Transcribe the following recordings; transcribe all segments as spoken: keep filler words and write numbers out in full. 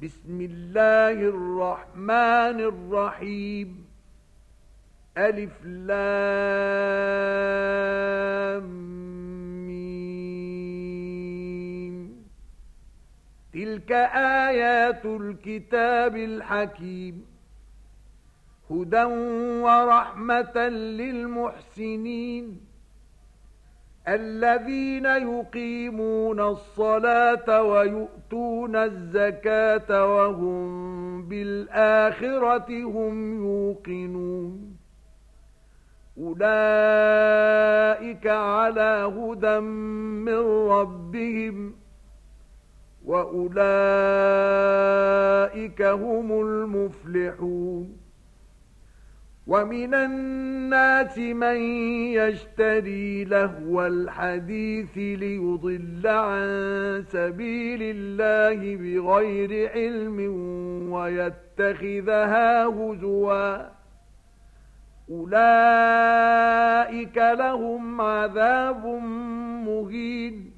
بسم الله الرحمن الرحيم. ألف لام ميم. تلك آيات الكتاب الحكيم، هدى ورحمة للمحسنين الذين يقيمون الصلاة ويؤتون الزكاة وهم بالآخرة هم يوقنون. أولئك على هدى من ربهم وأولئك هم المفلحون. ومن الناس من يشتري لهو الحديث ليضل عن سبيل الله بغير علم ويتخذها هزوا، أولئك لهم عذاب مهين.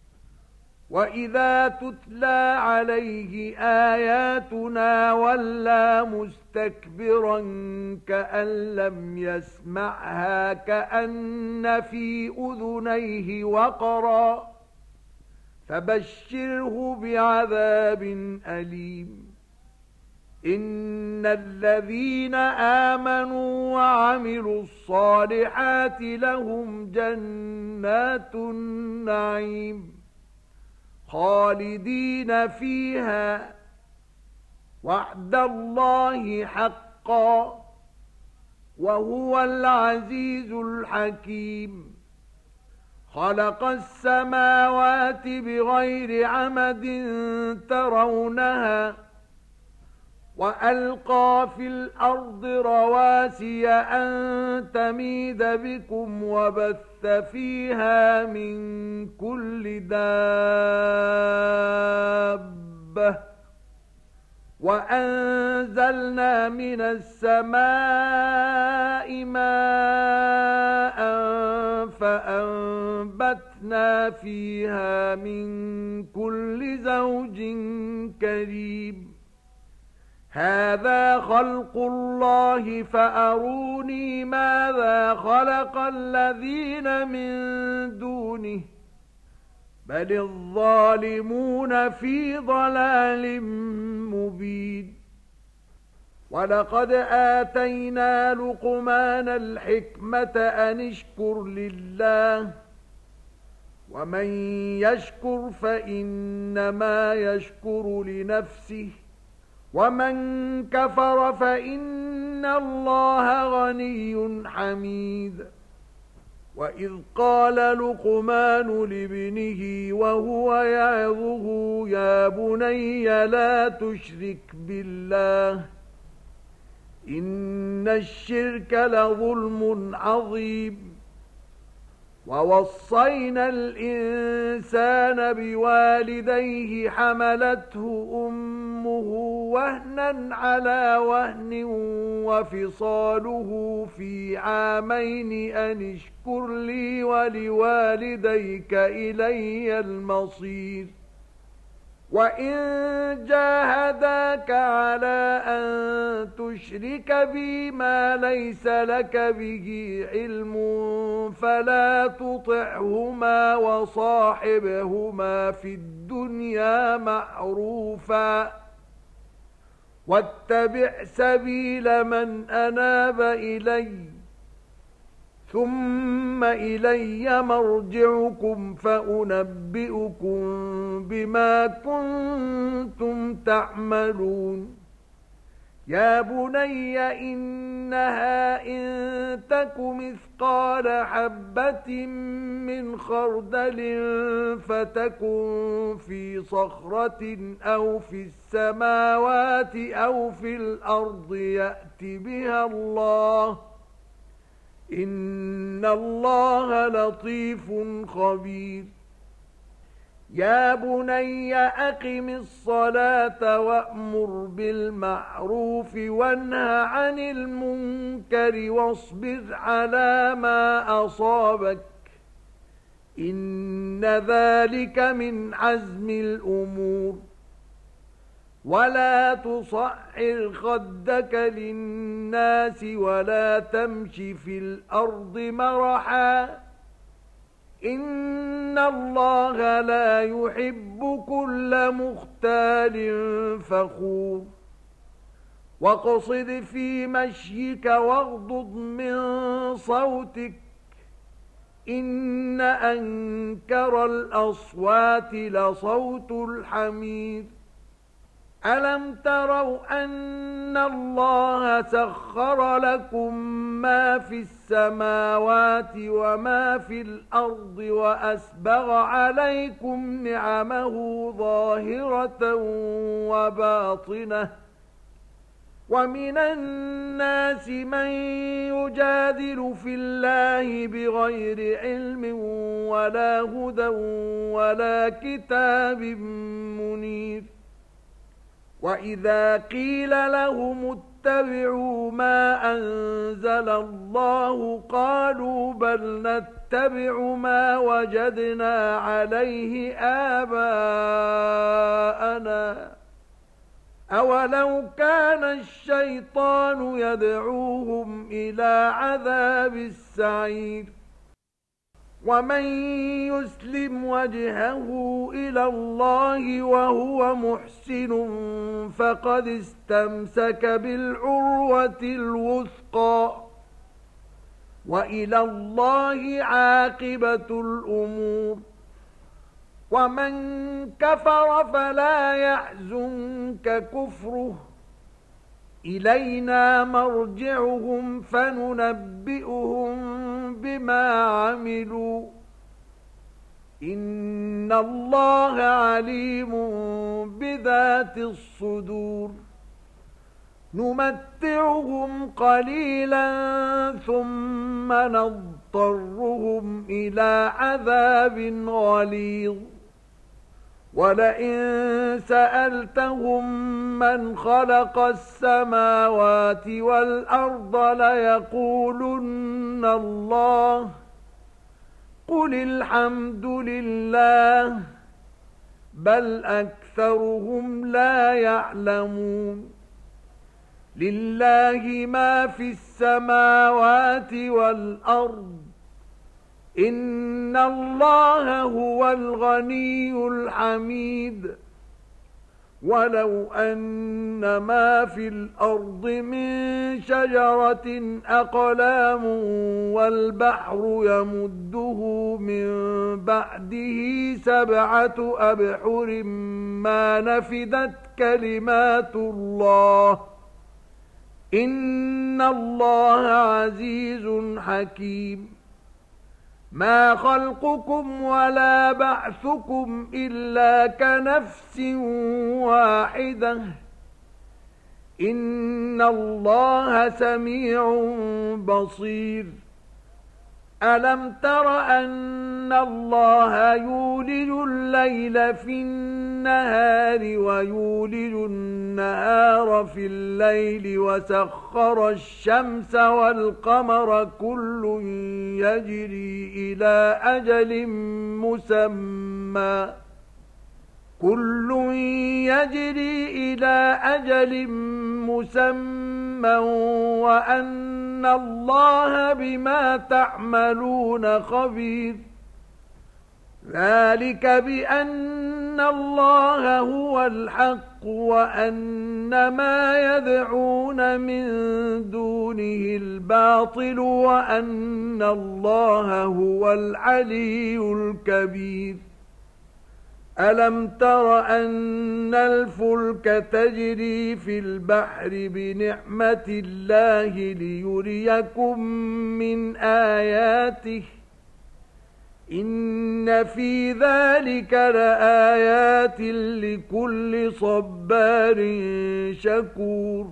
وإذا تتلى عليه آياتنا ولى مستكبرا كأن لم يسمعها كأن في أذنيه وقرا، فبشره بعذاب أليم. إن الذين آمنوا وعملوا الصالحات لهم جنات النعيم خالدين فيها، وعد الله حقا، وهو العزيز الحكيم. خلق السماوات بغير عمد ترونها، وألقى في الأرض رواسي أن تميد بكم وبث فيها من كل دابة، وأنزلنا من السماء ماء فأنبتنا فيها من كل زوج كريم. هذا خلق الله فأروني ماذا خلق الذين من دونه، بل الظالمون في ضلال مبين. ولقد آتينا لقمان الحكمة أن اشكر لله، ومن يشكر فإنما يشكر لنفسه، ومن كفر فإن الله غني حميد. وإذ قال لقمان لابنه وهو يعظه يا بني لا تشرك بالله إن الشرك لظلم عظيم. ووصينا الإنسان بوالديه حملته أمه وهنا على وهن وفصاله في عامين أن اشكر لي ولوالديك إلي المصير. وإن جاهداك على أن تشرك بي ما ليس لك به علم فلا تطعهما وصاحبهما في الدنيا معروفا، واتبع سبيل من أناب إلي، ثم إلي مرجعكم فأنبئكم بما كنتم تعملون. يا بني إنها إن تك مثقال حبة من خردل فتكن في صخرة أو في السماوات أو في الأرض يأت بها الله، إن الله لطيف خبير. يا بني أقم الصلاة وأمر بالمعروف وانه عن المنكر واصبر على ما أصابك، إن ذلك من عزم الأمور. ولا تصعر خدك للناس ولا تمش في الأرض مرحا إن الله لا يحب كل مختال فخور واقصد في مشيك واغضض من صوتك إن أنكر الأصوات لصوت الحمير ألم تروا أن الله سخر لكم ما في السماوات وما في الأرض وأسبغ عليكم نعمه ظاهرة وباطنة ومن الناس من يجادل في الله بغير علم ولا هدى ولا كتاب منير وإذا قيل لهم اتبعوا ما أنزل الله قالوا بل نتبع ما وجدنا عليه آباءنا أولو كان الشيطان يدعوهم إلى عذاب السعير ومن يسلم وجهه إلى الله وهو محسن فقد استمسك بالعروة الوثقى وإلى الله عاقبة الأمور ومن كفر فلا يحزنك كفره إلينا مرجعهم فننبئهم بما عملوا إن الله عليم بذات الصدور نمتعهم قليلا ثم نضطرهم إلى عذاب غليظ ولئن سألتهم من خلق السماوات والأرض ليقولن الله قل الحمد لله بل أكثرهم لا يعلمون لله ما في السماوات والأرض إن الله هو الغني الحميد ولو أن ما في الأرض من شجرة أقلام والبحر يمده من بعده سبعة أبحر ما نفدت كلمات الله إن الله عزيز حكيم ما خلقكم ولا بعثكم إلا كنفس واحدة إن الله سميع بصير ألم تر أن الله يولج الليل في النهار ويولج النهار في الليل وسخر الشمس والقمر كل يجري إلى أجل مسمى كل يجري إلى أجل مسمى وأن الله بما تعملون خبير ذلك بأن الله هو الحق وأن ما يدعون من دونه الباطل وأن الله هو العلي الكبير ألم تر أن الفلك تجري في البحر بنعمة الله ليريكم من آياته إن في ذلك لآيات لكل صبار شكور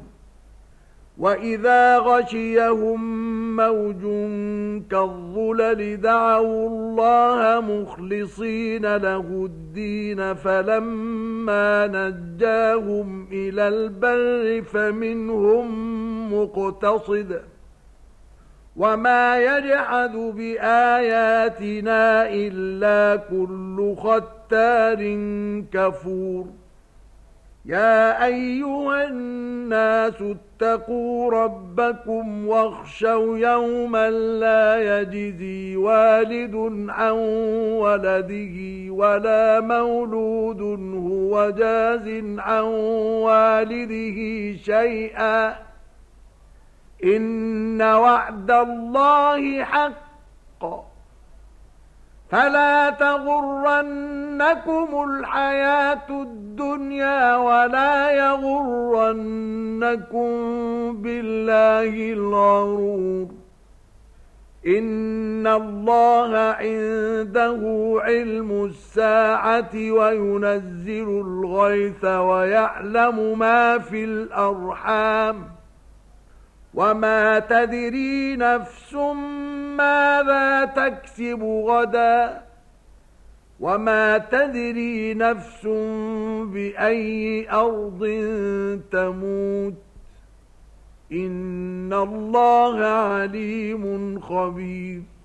وإذا غشيهم موج كالظلل دعوا الله مخلصين له الدين فلما نجاهم إلى البر فمنهم مقتصد وما يجحد بآياتنا إلا كل ختار كفور يا أيها الناس اتقوا ربكم واخشوا يوما لا يجزي والد عن ولده ولا مولود هو جاز عن والده شيئا إن وعد الله حق فلا تغرنكم الحياة الدنيا ولا يغرنكم بالله الغرور إن الله عنده علم الساعة وينزل الغيث ويعلم ما في الأرحام وما تدري نفس ماذا تكسب غدا وما تدري نفس بأي أرض تموت إن الله عليم خبير